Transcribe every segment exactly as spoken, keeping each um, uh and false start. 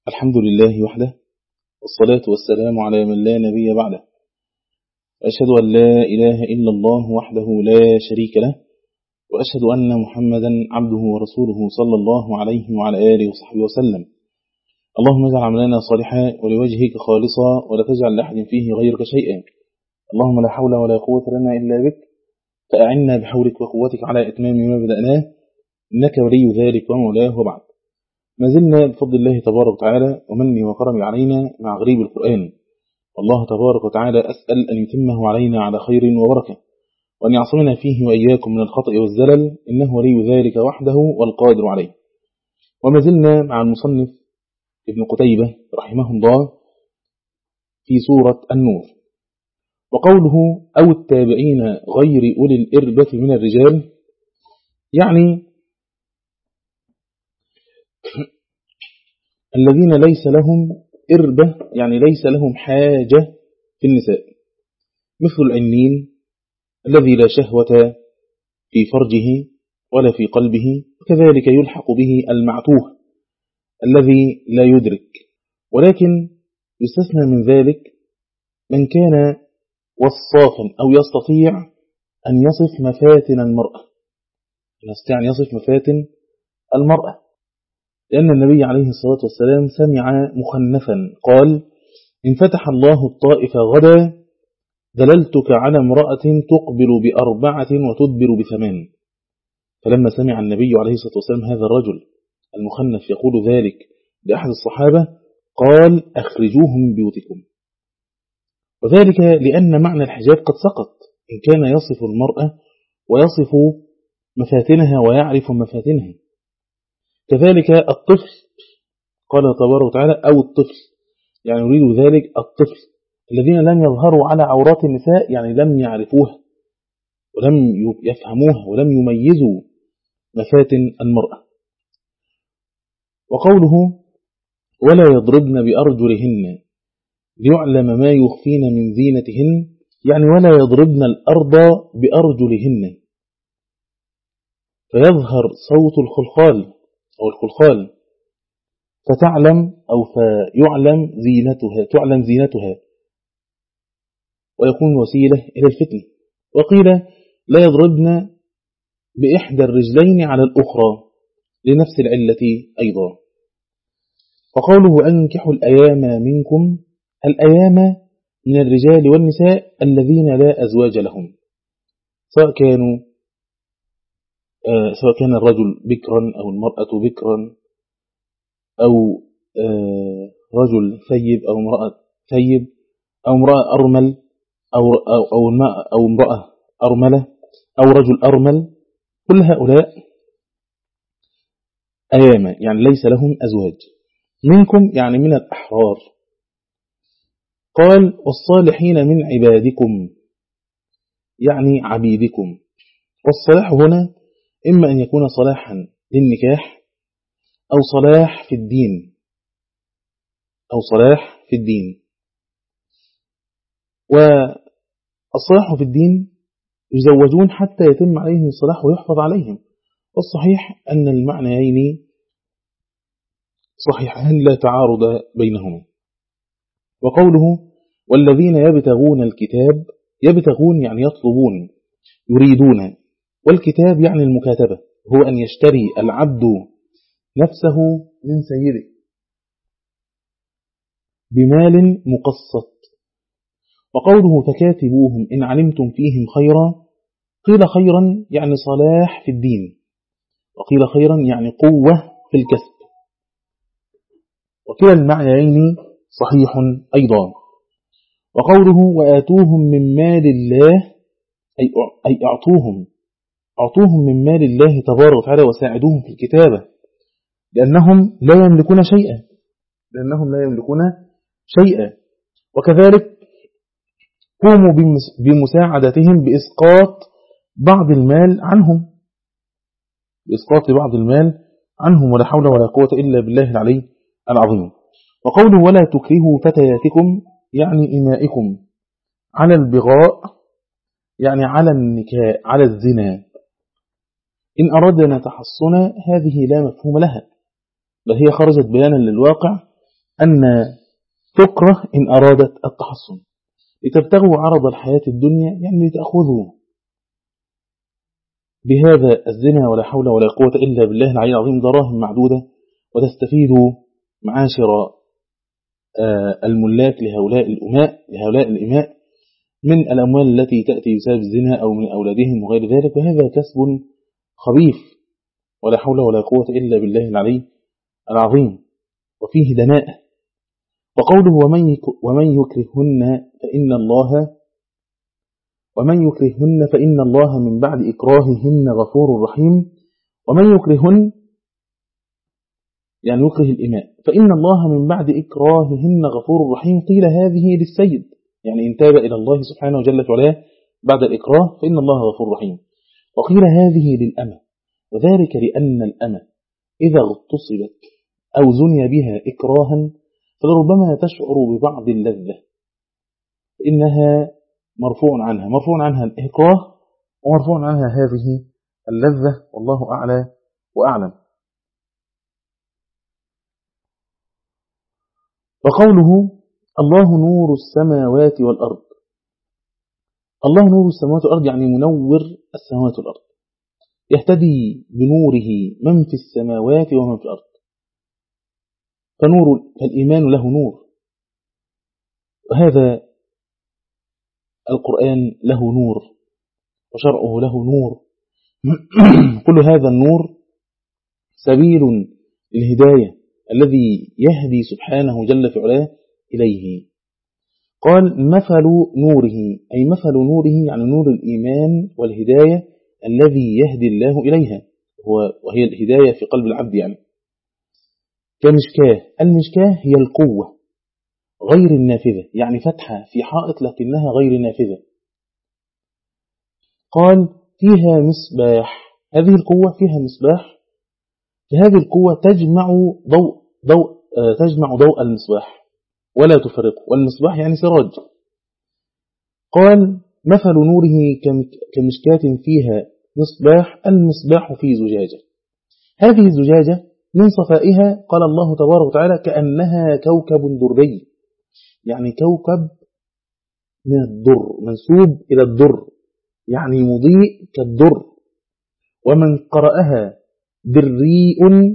الحمد لله وحده، والصلاة والسلام على من لا نبي بعده. أشهد أن لا إله إلا الله وحده لا شريك له، وأشهد أن محمدا عبده ورسوله صلى الله عليه وعلى آله وصحبه وسلم. اللهم اجعل عملنا صالحا ولوجهك خالصا، ولا تجعل لأحد فيه غيرك شيئا. اللهم لا حول ولا قوة لنا إلا بك، فأعنا بحولك وقوتك على إتمام ما بدأناه، إنك ولي ذلك ومولاه. وبعد، ما زلنا بفضل الله تبارك وتعالى ومنه وكرمه علينا مع غريب القرآن. والله تبارك وتعالى أسأل أن يتمه علينا على خير وبركة، وأن يعصمنا فيه وإياكم من الخطأ والزلل، إنه ولي ذلك وحده والقادر عليه. وما زلنا مع المصنف ابن قتيبة رحمه الله في سورة النور، وقوله أو التابعين غير أولي الإربة من الرجال، يعني الذين ليس لهم إربة، يعني ليس لهم حاجة في النساء، مثل العنين الذي لا شهوة في فرجه ولا في قلبه، وكذلك يلحق به المعتوه الذي لا يدرك. ولكن يستثنى من ذلك من كان وصافا أو يستطيع أن يصف مفاتن المرأة، يستطيع أن يصف مفاتن المرأة، لأن النبي عليه الصلاة والسلام سمع مخنثا قال: إن فتح الله الطائف غدا دللتك على امرأة تقبل بأربعة وتدبر بثمان. فلما سمع النبي عليه الصلاة والسلام هذا الرجل المخنث يقول ذلك لأحد الصحابة، قال: أخرجوه من بيوتكم. وذلك لأن معنى الحجاب قد سقط، إن كان يصف المرأة ويصف مفاتنها ويعرف مفاتنها. كذلك الطفل، قال تبارك وتعالى أو الطفل، يعني يريد ذلك الطفل الذين لم يظهروا على عورات النساء، يعني لم يعرفوها ولم يفهموها ولم يميزوا مفاتن المرأة. وقوله ولا يضربن بأرجلهن ليعلم ما يخفين من زينتهن، يعني ولا يضربن الأرض بأرجلهن فيظهر صوت الخلخال أو الخلخال فتعلم أو فيعلم زينتها تعلم زينتها ويكون وسيلة إلى الفتن. وقيل لا يضربن بإحدى الرجلين على الأخرى لنفس العلة أيضا. وقوله أنكحوا الأيام منكم، الأيام من الرجال والنساء الذين لا أزواج لهم، سواء كانوا آه سواء كان الرجل بكرا أو المرأة بكرا أو آه رجل ثيب أو امرأة ثيب أو امرأة أرمل أو, أو, أو, أو امرأة أرملة أو رجل أرمل، كل هؤلاء أيام يعني ليس لهم أزواج. منكم يعني من الأحرار. قال والصالحين من عبادكم يعني عبيدكم. والصلاح هنا إما أن يكون صلاحا للنكاح أو صلاح في الدين أو صلاح في الدين. والصلاح في الدين يزوجون حتى يتم عليهم الصلاح ويحفظ عليهم. والصحيح أن المعنيين صحيحان لا تعارض بينهما. وقوله والذين يبتغون الكتاب، يبتغون يعني يطلبون يريدون، والكتاب يعني المكاتبة، هو أن يشتري العبد نفسه من سيده بمال مقسط. وقوله فكاتبوهم إن علمتم فيهم خيرا، قيل خيرا يعني صلاح في الدين، وقيل خيرا يعني قوة في الكسب، وكلا المعنيين صحيح أيضا. وقوله وآتوهم من مال الله، أي أعطوهم أعطوهم من مال الله تبارك وتعالى وساعدوهم في الكتابة، لأنهم لا يملكون شيئا لأنهم لا يملكون شيئا وكذلك قوموا بمساعدتهم بإسقاط بعض المال عنهم بإسقاط بعض المال عنهم ولا حول ولا قوة إلا بالله العلي العظيم. وقوله ولا تكرهوا فتياتكم يعني إمائكم على البغاء، يعني على النكاء على الزنا. إن أردنا تحصنا هذه لا مفهوم لها، بل هي خرجت بيانا للواقع أن تكره إن أرادت التحصن، لتبتغوا عرض الحياة الدنيا، يعني لتأخذوا بهذا الزنا ولا حول ولا قوة إلا بالله العلي العظيم دراهم معدودة، وتستفيدوا معاشر الملاك لهؤلاء الأماء لهؤلاء الإماء من الأموال التي تأتي بسبب الزنا أو من أولادهم وغير ذلك، وهذا كسب خبيث ولا حول ولا قوة إلا بالله العلي العظيم، وفيه دناءة. وقوله ومن يكرهن فإن الله ومن يكرهن فإن الله من بعد إكراههن غفور رحيم. ومن يكرهن يعني يكره الإماء، فإن الله من بعد إكراههن غفور رحيم. قيل هذه للسيد، يعني إن تاب إلى الله سبحانه وجل وعلا بعد الإكراه فإن الله غفور رحيم. وقيل هذه للأمة، وذلك لأن الأمة إذا اغتصبت أو زني بها إكراها فلربما تشعر ببعض اللذة، إنها مرفوع عنها مرفوع عنها الإكراه ومرفوع عنها هذه اللذة، والله أعلى وأعلم. وقوله الله نور السماوات والأرض، الله نور السماوات والأرض يعني منور السماوات والأرض، يهتدي بنوره من في السماوات ومن في الأرض. فنور فالإيمان له نور، وهذا القرآن له نور، وشرعه له نور. كل هذا النور سبيل الهداية الذي يهدي سبحانه جل في علاه إليه. قال مثل نوره، أي مثل نوره يعني نور الإيمان والهداية الذي يهدي الله إليها، وهي الهداية في قلب العبد. يعني كمشكاه، المشكاه هي القوة غير النافذة، يعني فتحة في حائط لكنها غير نافذة. قال فيها مصباح، هذه القوة فيها مصباح، فهذه القوة تجمع ضوء ضوء تجمع ضوء المصباح ولا تفرقه، والمصباح يعني سراج. قال مثل نوره كمشكاة فيها مصباح، المصباح في زجاجة، هذه الزجاجة من صفائها قال الله تبارك وتعالى كأنها كوكب دري، يعني كوكب من الدر منسوب إلى الدر، يعني مضيء كالدر. ومن قرأها دريء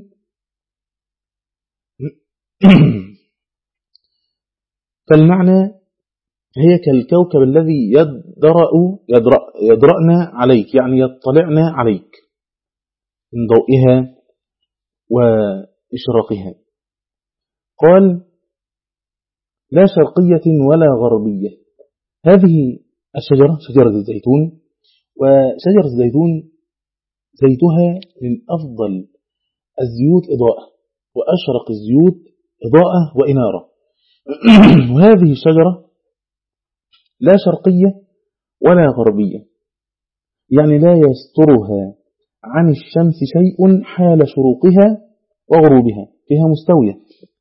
فالمعنى هي كالكوكب الذي يدرأ يدرأ يدرأنا عليك، يعني يطلعنا عليك من ضوئها وإشراقها. قال لا شرقية ولا غربية، هذه الشجرة شجرة الزيتون، وشجرة الزيتون زيتها من أفضل الزيوت إضاءة وأشرق الزيوت إضاءة وإنارة. وهذه الشجرة لا شرقية ولا غربية، يعني لا يسترها عن الشمس شيء حال شروقها وغروبها، فيها مستوية،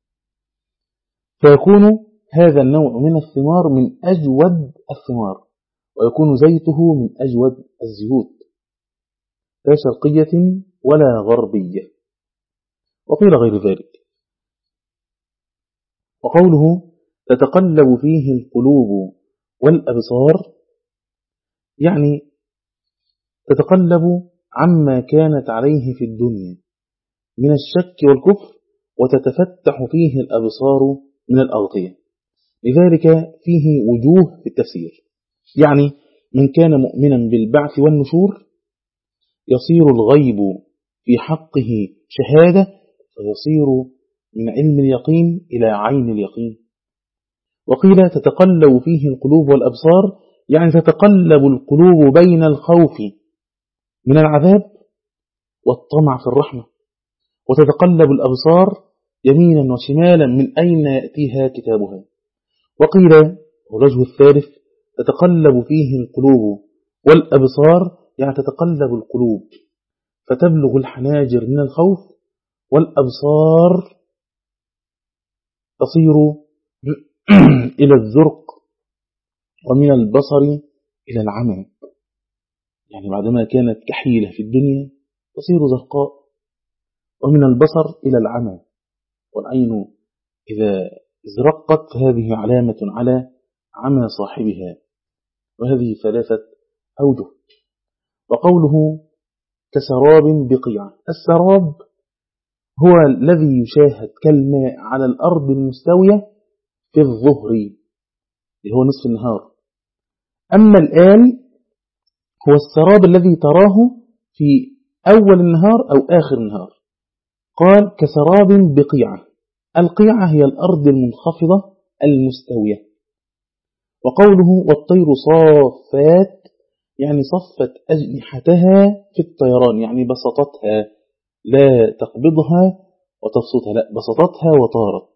فيكون هذا النوع من الثمار من أجود الثمار، ويكون زيته من أجود الزيوت، لا شرقية ولا غربية. وقيل غير ذلك. وقوله تتقلب فيه القلوب والأبصار، يعني تتقلب عما كانت عليه في الدنيا من الشك والكفر، وتتفتح فيه الأبصار من الأغطية، لذلك فيه وجوه في التفسير. يعني من كان مؤمنا بالبعث والنشور يصير الغيب في حقه شهادة، فيصير من علم اليقين إلى عين اليقين. وقيل تتقلب فيه القلوب والأبصار، يعني تتقلب القلوب بين الخوف من العذاب والطمع في الرحمة، وتتقلب الأبصار يمينا وشمالا من أين يأتيها كتابها. وقيل الوجه الثالث تتقلب فيه القلوب والأبصار، يعني تتقلب القلوب فتبلغ الحناجر من الخوف، والأبصار تصير إلى الزرق، ومن البصر إلى العمى، يعني بعدما كانت كحيلة في الدنيا تصير زرقاء، ومن البصر إلى العمى، والعين إذا ازرقت فهذه علامة على عمى صاحبها، وهذه ثلاثة أوجه. وقوله كسراب بقيعة، السراب هو الذي يشاهد كالماء على الأرض المستوية في الظهر اللي هو نصف النهار. أما الآن هو السراب الذي تراه في أول النهار أو آخر النهار. قال كسراب بقيعة، القيعة هي الأرض المنخفضة المستوية. وقوله والطير صافات، يعني صفت أجنحتها في الطيران، يعني بسطتها، لا تقبضها وتبسطها، لا بسطتها وطارت.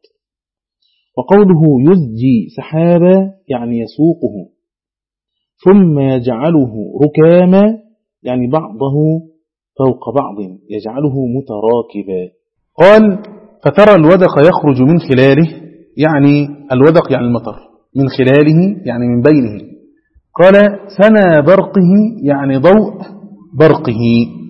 وقوله يزجي سحابا، يعني يسوقه، ثم يجعله ركاما، يعني بعضه فوق بعض يجعله متراكبا. قال فترى الودق يخرج من خلاله، يعني الودق يعني المطر، من خلاله يعني من بينه. قال سنا برقه، يعني ضوء برقه.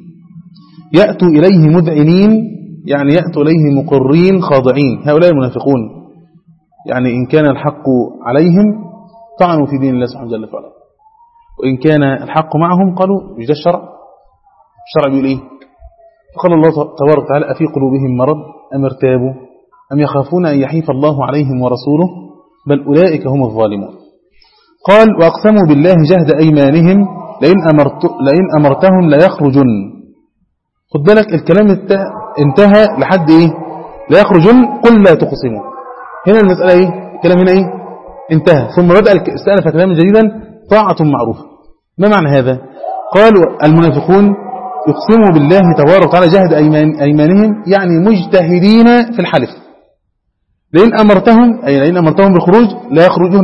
يأتوا إليه مذعنين، يعني يأتوا إليه مقرين خاضعين. هؤلاء المنافقون يعني إن كان الحق عليهم طعنوا في دين الله سبحانه وتعالى، وإن كان الحق معهم قالوا مش ده الشرع، الشرع بيقول إيه؟ فقال الله تبارك وتعالى أفي قلوبهم مرض أم ارتابوا أم يخافون أن يحيف الله عليهم ورسوله بل أولئك هم الظالمون. قال وأقسموا بالله جهد أيمانهم لئن, أمرت لئن أمرتهم لا يخرجن. خد بالك الكلام انتهى لحد إيه؟ لا يخرجن قل لا تقسموا. هنا المسألة إيه؟ الكلام هنا إيه؟ انتهى. ثم بدأ استأنف كلاما جديدا طاعة معروفة. ما معنى هذا؟ قالوا المنافقون يقسموا بالله تبارك وتعالى جهد أيمان أيمانهم، يعني مجتهدين في الحلف. لئن أمرتهم أي لئن أمرتهم بالخروج لا يخرجون،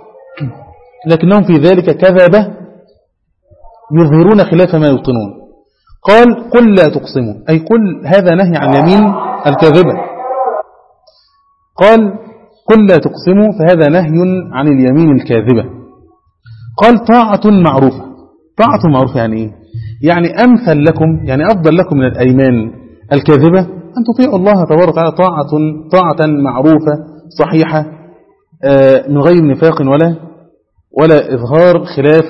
لكنهم في ذلك كذبة يظهرون خلاف ما يبطنون. قال قل لا تقسموا، أي قل هذا نهي عن اليمين الكاذبة. قال قل لا تقسموا فهذا نهي عن اليمين الكاذبة. قال طاعة معروفة. طاعة معروفة يعني إيه؟ يعني أمثل لكم، يعني أفضل لكم من الأيمان الكاذبة أن تطيعوا الله تبارك وتعالى طاعة طاعة معروفة صحيحة من غير نفاق ولا ولا إظهار خلاف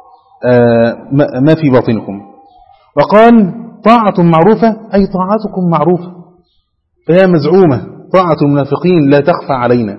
ما في باطنكم. وقال طاعة معروفة أي طاعتكم معروفة، فهي مزعومة. طاعة المنافقين لا تخفى علينا.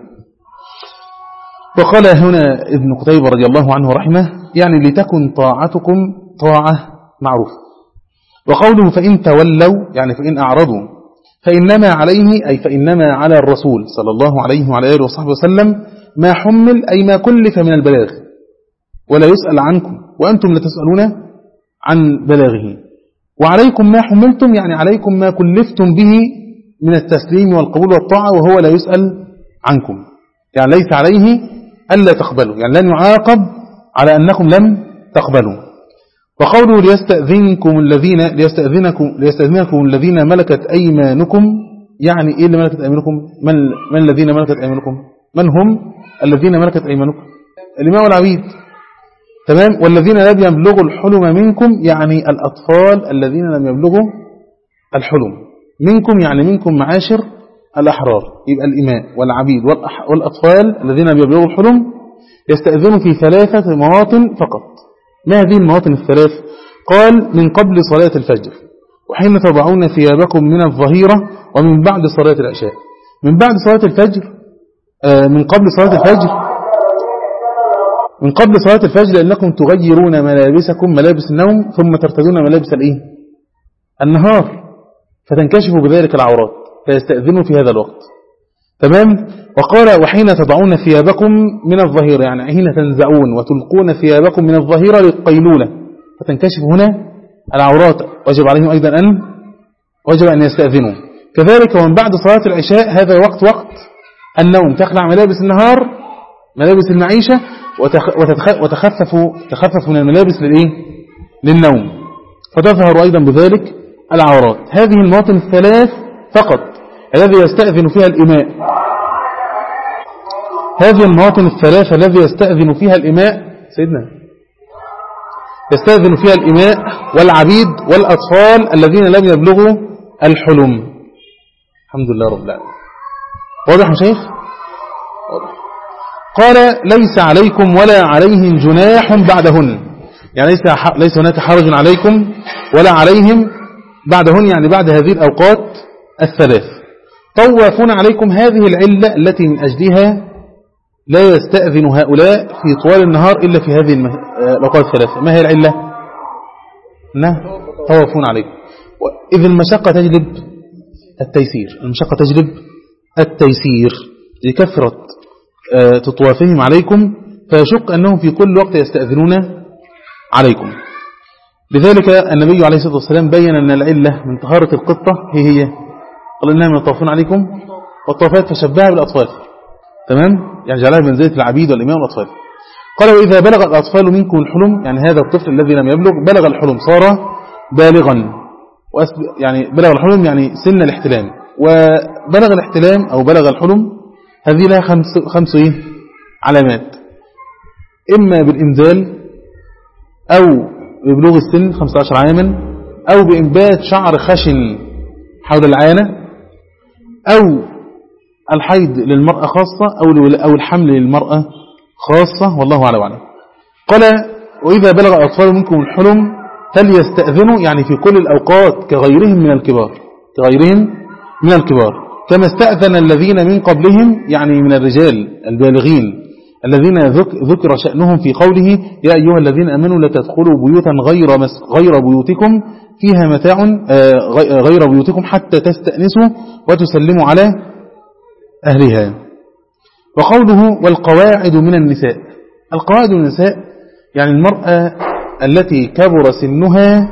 وقال هنا ابن قتيبة رضي الله عنه رحمه يعني لتكن طاعتكم طاعة معروفة. وقوله فإن تولوا يعني فإن أعرضوا فإنما عليه أي فإنما على الرسول صلى الله عليه وعلى آله وصحبه وسلم ما حمل أي ما كلف من البلاغ ولا يسأل عنكم وأنتم لا تسألون عن بلاغه. وعليكم ما حملتم يعني عليكم ما كلفتم به من التسليم والقبول والطاعة وهو لا يسأل عنكم، يعني ليس عليه ألا تقبلوا، يعني لن يعاقب على أنكم لم تقبلوا. وقوله ليستأذنكم الذين ليستأذنكم ليستأذنكم الذين ملكت أيمانكم، يعني إيه اللي ملكت أيمانكم؟ من من الذين ملكت أيمانكم؟ من هم الذين ملكت أيمانكم؟ الإماء والعبيد. تمام. والذين لم يبلغوا الحلم منكم يعني الأطفال الذين لم يبلغوا الحلم منكم، يعني منكم معاشر الأحرار، يبقى الإماء والعبيد والأطفال الذين لم يبلغوا الحلم يستأذنوا في ثلاثة مواطن فقط. ما هذه المواطن الثلاث؟ قال من قبل صلاة الفجر وحين تضعون ثيابكم من الظهيرة ومن بعد صلاة العشاء. من بعد صلاة الفجر آه من قبل صلاة الفجر من قبل صلاة الفجر لأنكم تغيرون ملابسكم ملابس النوم ثم ترتدون ملابس الإيه؟ النهار، فتنكشف بذلك العورات فيستأذنوا في هذا الوقت. تمام. وقال وحين تضعون ثيابكم من الظهيرة يعني حين تنزعون وتلقون ثيابكم من الظهيرة للقيلولة فتنكشف هنا العورات، وجب عليهم أيضا أن وجب أن يستأذنوا. كذلك ومن بعد صلاة العشاء هذا وقت وقت النوم، تخلع ملابس النهار ملابس المعيشة وتخفف تخفف من الملابس للإيه؟ للنوم، فتظهر أيضا بذلك العورات. هذه المواطن الثلاث فقط الذي يستأذن فيها الإماء، هذه المواطن الثلاثة الذي يستأذن فيها الإماء سيدنا يستأذن فيها الإماء والعبيد والأطفال الذين لم يبلغوا الحلم. الحمد لله رب العالمين. واضح يا شيخ؟ واضح. قال ليس عليكم ولا عليهم جناح بعدهن، يعني ليس ليس هناك حرج عليكم ولا عليهم بعدهن، يعني بعد هذه الأوقات الثلاث. طوافون عليكم، هذه العلة التي من أجلها لا يستأذن هؤلاء في طوال النهار إلا في هذه الأوقات الثلاثة. ما هي العلة؟ نعم، طوافون عليكم. إذ المشقة تجلب التيسير، المشقة تجلب التيسير لكثرة تطوافهم عليكم، فيشق أنهم في كل وقت يستأذنون عليكم. لذلك النبي عليه الصلاة والسلام بين أن العلة من طهارة القطة هي هي قال إنها من الطوافون عليكم والطوافات، فشبهها بالأطفال، تمام؟ يعني جعلها بمنزلة العبيد والإمام والأطفال. قال وإذا بلغ الأطفال منكم الحلم، يعني هذا الطفل الذي لم يبلغ بلغ الحلم صار بالغا، يعني بلغ الحلم يعني سن الاحتلام، وبلغ الاحتلام أو بلغ الحلم هذه لها خمس, خمس إيه؟ علامات، إما بالإنزال أو ببلوغ السن خمسة عشر عاما، أو بإنبات شعر خشن حول العانة، أو الحيض للمرأة خاصة أو الحمل للمرأة خاصة، والله أعلم وأعلم. قال وإذا بلغ الأطفال منكم الحلم فليستأذنوا، يعني في كل الأوقات كغيرهم من الكبار، كغيرهم من الكبار، كما استأذن الذين من قبلهم، يعني من الرجال البالغين الذين ذكر شأنهم في قوله يا أيها الذين أمنوا لا تدخلوا بيوتا غير غير بيوتكم فيها متاع غير بيوتكم حتى تستأنسوا وتسلموا على أهلها. وقوله والقواعد من النساء، القواعد من النساء يعني المرأة التي كبر سنها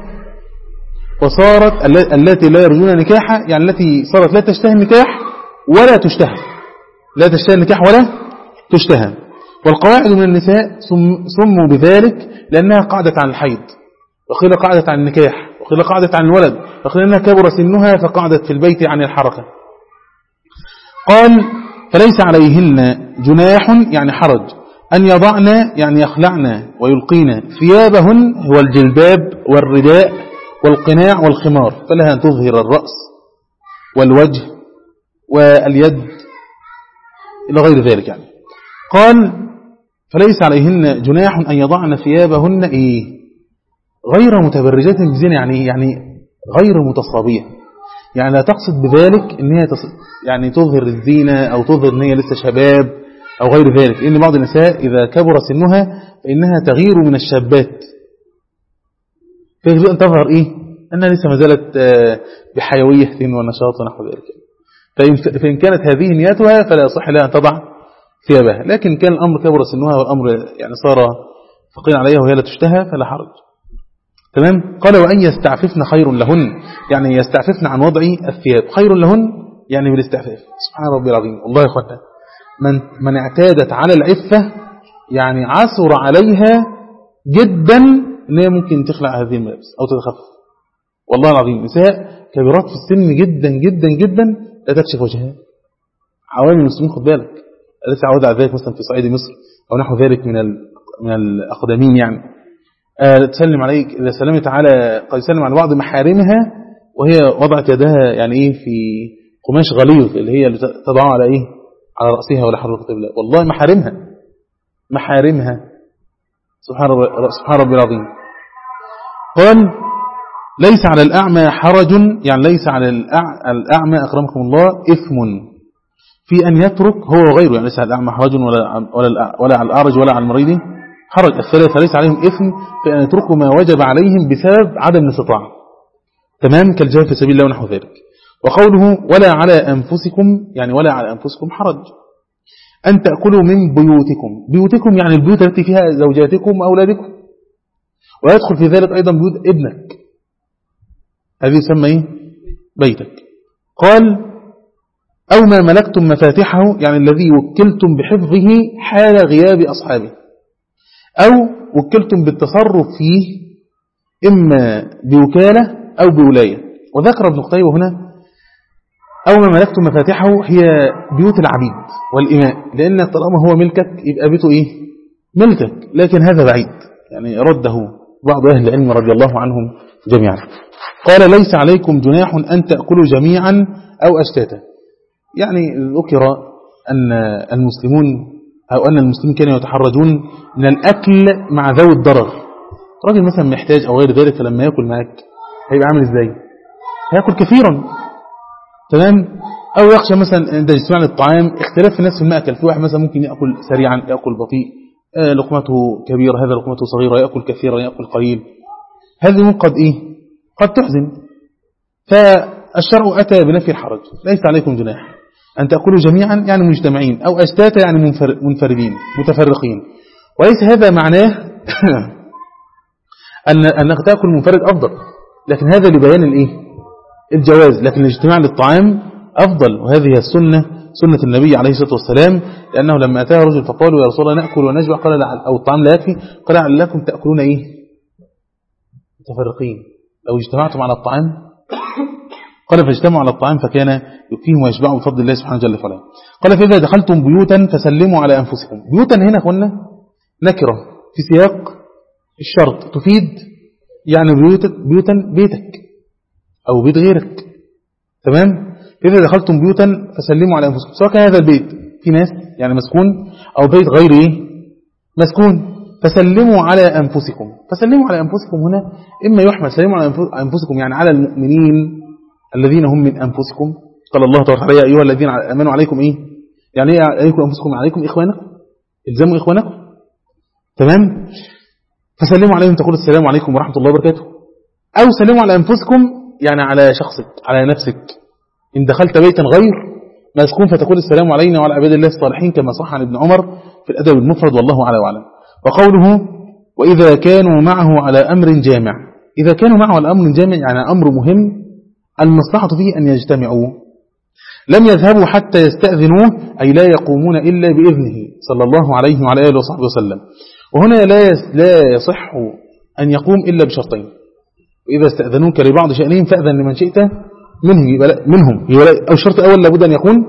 وصارت التي لا يرجون نكاحا، يعني التي صارت لا تشتهي النكاح ولا تشتهى، لا تشتهي النكاح ولا تشتهى. والقواعد من النساء سموا بذلك لأنها قعدت عن الحيض، وقيل قعدت عن النكاح، وقيل قعدت عن الولد، وقيل أنها كبر سنها فقعدت في البيت عن الحركة. قال فليس عليهن جناح يعني حرج أن يضعن يعني يخلعن ويلقين ثيابهن، هو الجلباب والرداء والقناع والخمار، فلها أن تظهر الرأس والوجه واليد إلى غير ذلك. يعني قال فليس عليهن جناح أن يضعن ثيابهن إيه؟ غير متبرجات بزينة، يعني يعني غير متصابية، يعني لا تقصد بذلك ان هي يعني تظهر الزينة أو تظهر ان هي لسه شباب أو غير ذلك، لأن بعض النساء إذا كبر سنها فإنها تغير من الشابات، فيجب أن تظهر إيه؟ أنها لسه ما زالت بحيوية ونشاط ونحو ذلك. فإن كانت هذه نياتها فلا يصح لها أن تضع ثيابها، لكن كان الأمر كبر سنها والأمر يعني صار ثقيل عليها وهي لا تشتهى فلا حرج. تمام. قال وأن يستعففن خير لهن، يعني يستعففن عن وضع الثياب، خير لهن يعني بالاستعفاف. سبحان ربي العظيم، والله يا أخوانا من, من اعتادت على العفة يعني عثر عليها جدا ان هي ممكن تخلع هذه الملابس أو تتخفف. والله العظيم نساء كبيرات في السن جدا جدا جدا لا تكشف وجهها. عوامل المسلمين خد بالك التي عودة على ذلك مثلا في صعيد مصر أو نحو ذلك من من الأقدمين، يعني أه تسلم عليك إذا سلمت على قد يسلم على بعض محارمها وهي وضعت يدها يعني إيه في قماش غليظ اللي هي تضعها على إيه على رأسها ولا حول ولا قوة إلا بالله، والله محارمها محارمها سبحان ربي سبحان ربي العظيم. قال ليس على الأعمى حرج، يعني ليس على الأعمى أكرمكم الله إثم في أن يترك هو وغيره، يعني ليس على الأعمى حرج ولا ولا ولا على الأعرج ولا على المريض حرج، الثلاثة ليس عليهم إثم في أن يتركوا ما وجب عليهم بسبب عدم الاستطاعة، تمام، كالجهاد في سبيل الله ونحو ذلك. وقوله ولا على أنفسكم، يعني ولا على أنفسكم حرج أن تأكلوا من بيوتكم، بيوتكم يعني البيوت التي فيها زوجاتكم وأولادكم، ويدخل في ذلك أيضا بيوت ابنك، هذه يسمى إيه؟ بيتك. قال أو ما ملكتم مفاتحه، يعني الذي وكلتم بحفظه حال غياب أصحابه، أو وكلتم بالتصرف فيه إما بوكالة أو بولاية. وذكر ابن قتيبة هنا أو ما ملكتم مفاتحه هي بيوت العبيد والإماء، لأن طالما هو ملكك يبقى بيته إيه؟ ملكك، لكن هذا بعيد، يعني رده بعض أهل العلم رضي الله عنهم جميعا. قال ليس عليكم جناح أن تأكلوا جميعا أو أشتاتا، يعني ذكر أن المسلمون أو أن المسلمين كانوا يتحرجون من الأكل مع ذوي الضرر. راجل مثلا محتاج أو غير ذلك، فلما يأكل معك هيبقى عامل إزاي؟ هيأكل كثيرا، تمام؟ أو يخشى مثلا عند اجتماع للطعام اختلاف الناس في المأكل، في واحد مثلا ممكن يأكل سريعا، يأكل بطيء، آه لقمته كبيرة، هذا لقمته صغيرة، يأكل كثيرا، يأكل قليل. هذه قد إيه؟ قد تحزن. فالشرع أتى بنفي الحرج، ليس عليكم جناح أن تأكلوا جميعا يعني مجتمعين، أو أشتاتا يعني منفردين متفرقين. وليس هذا معناه أن أنك تأكل منفرد أفضل، لكن هذا لبيان الإيه؟ الجواز. لكن الاجتماع للطعام أفضل، وهذه السنة سنة النبي عليه الصلاة والسلام، لأنه لما أتاه رجل فقالوا يا رسول الله نأكل ونجوع، قال لا، أو الطعام لا يكفي، قال لعلكم تأكلون إيه؟ متفرقين. لو اجتمعتم على الطعام، قال فاجتمعوا على الطعام فكان يكفيهم ويشبعوا بفضل الله سبحانه جل وعلا. قال فإذا دخلتم بيوتا فسلموا على أنفسكم. بيوتا هنا قلنا نكرة في سياق الشرط تفيد يعني بيوتا, بيوتا بيتك أو بيت غيرك، تمام؟ فإذا دخلتم بيوتا فسلموا على أنفسكم، سواء كان هذا البيت في ناس يعني مسكون أو بيت غير إيه؟ مسكون، فسلموا على أنفسكم. فسلموا على أنفسكم هنا إما يحمل سلموا على أنفسكم يعني على المؤمنين الذين هم من أنفسكم. قال الله تعالى يا أيها الذين آمنوا عليكم إيه؟ يعني إيه عليكم أنفسكم؟ عليكم إخوانكم، الزموا إخوانكم، تمام؟ فسلموا عليهم تقول السلام عليكم ورحمة الله وبركاته. أو سلموا على أنفسكم يعني على شخصك، على نفسك. إن دخلت بيتا غير مسكون فتقول السلام علينا وعلى عباد الله الصالحين، كما صح عن ابن عمر في الأدب المفرد، والله أعلى وأعلم. وقوله وإذا كانوا معه على أمر جامع، إذا كانوا معه على أمر جامع يعني أمر مهم المصلحة فيه أن يجتمعوا، لم يذهبوا حتى يستأذنوه، أي لا يقومون إلا بإذنه صلى الله عليه وعلى آله وصحبه وسلم. وهنا لا لا يصح أن يقوم إلا بشرطين: وإذا استأذنوك لبعض شأنهم فأذن لمن شئت منهم، يبقى منهم أو الشرط الأول لابد أن يكون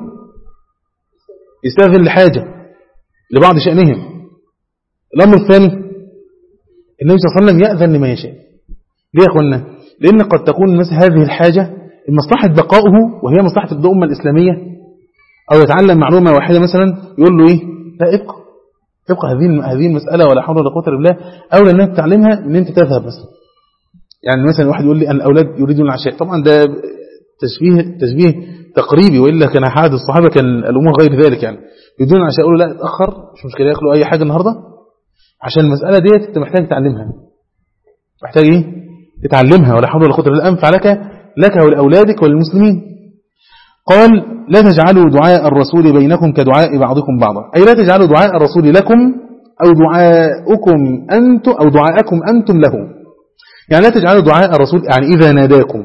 يستأذن لحاجة لبعض شأنهم. الأمر الثاني النبي صلى الله عليه وسلم يأذن لما يشاء. ليه يا أخوانا؟ لأن قد تكون مثل هذه الحاجة مصلحة بقائه وهي مصلحة الأمة الإسلامية، أو يتعلم معلومة واحدة مثلا يقول له إيه؟ لا ابقى ابقى هذه هذه المسألة ولا حول ولا قوة إلا بالله، أولى أن تتعلمها أن أنت تذهب مثلا. يعني مثلا واحد يقول لي أن الأولاد يريدون العشاء، طبعا ده تشبيه تشبيه تقريبي، وإلا كان أحد الصحابة كان الأمور غير ذلك. يعني يريدون العشاء يقولوا لا اتأخر مش مشكلة، يأكلوا أي حاجة النهاردة، عشان المسألة ديت أنت محتاج تتعلمها، محتاج إيه؟ تتعلمها ولا حول ولا قوة إلا بالله، أنفع لك لك ولأولادك وللمسلمين. قال لا تجعلوا دعاء الرسول بينكم كدعاء بعضكم بعضا، أي لا تجعلوا دعاء الرسول لكم أو دعاءكم أنتم أو دعاءكم أنتم له. يعني لا تجعلوا دعاء الرسول يعني إذا ناداكم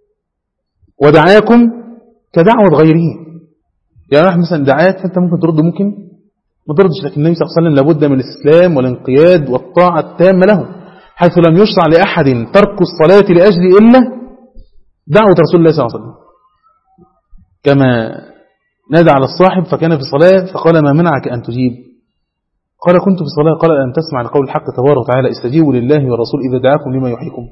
ودعاكم كدعوة غيره. يعني واحد مثلا دعاك فأنت ممكن ترد، ممكن ما تردش، لكن النبي صلى الله عليه وسلم لابد من الاستسلام والانقياد والطاعة التامة له، حيث لم يشرع لأحد ترك الصلاة لأجل إلا دعوة رسول الله صلى الله عليه وسلم. كما نادى على الصاحب فكان في صلاة فقال ما منعك أن تجيب؟ قال كنت في صلاة. قال أن تسمع لقول الحق تبارك وتعالى استجيبوا لله والرسول إذا دعاكم لما يحييكم.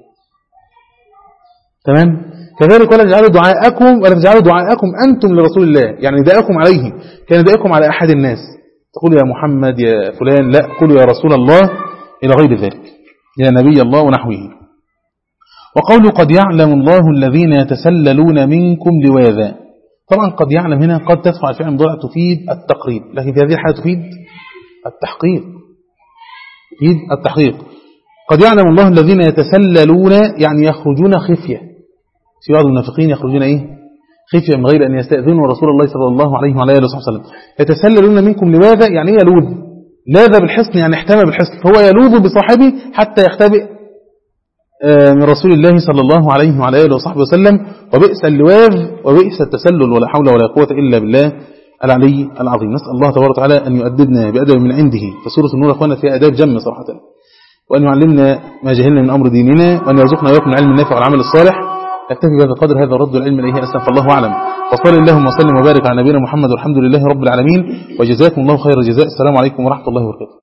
تمام؟ كذلك ولا تجعلوا دعاءكم ولا تجعلوا دعاءكم أنتم لرسول الله، يعني دعاءكم عليه كان دعاءكم على أحد الناس، تقول يا محمد يا فلان، لا قولوا يا رسول الله إلى غير ذلك، يا نبي الله ونحوه. وقولوا قد يعلم الله الذين يتسللون منكم لواذا، طبعا قد يعلم هنا قد تدفع الفعل مضارع تفيد التقريب، لكن في هذه الحالة تفيد التحقيق، تفيد التحقيق. قد يعلم الله الذين يتسللون يعني يخرجون خفية، في بعض المنافقين يخرجون إيه؟ خفية من غير أن يستأذنوا رسول الله صلى الله عليه وعلى آله وسلم. يتسللون منكم لواذا يعني يلوذ، لاذ بالحصن يعني احتمى بالحصن، فهو يلوذ بصاحبه حتى يختبئ من رسول الله صلى الله عليه وعلى آله وصحبه وسلم. وبئس اللواذ وبئس التسلل، ولا حول ولا قوة إلا بالله العلي العظيم. نسأل الله تبارك وتعالى أن يؤدبنا بأدب من عنده، فسورة النور أخوانا فيها أداب جم صراحة، وأن يعلمنا ما جهلنا من أمر ديننا، وأن يرزقنا وإياكم العلم النافع والعمل الصالح. نكتفي بهذا القدر، هذا رد العلم إليه أسلم، فالله أعلم. وصلى اللهم وسلم وبارك على نبينا محمد والحمد لله رب العالمين، وجزاكم الله خير الجزاء. السلام عليكم ورحمة الله وبركاته.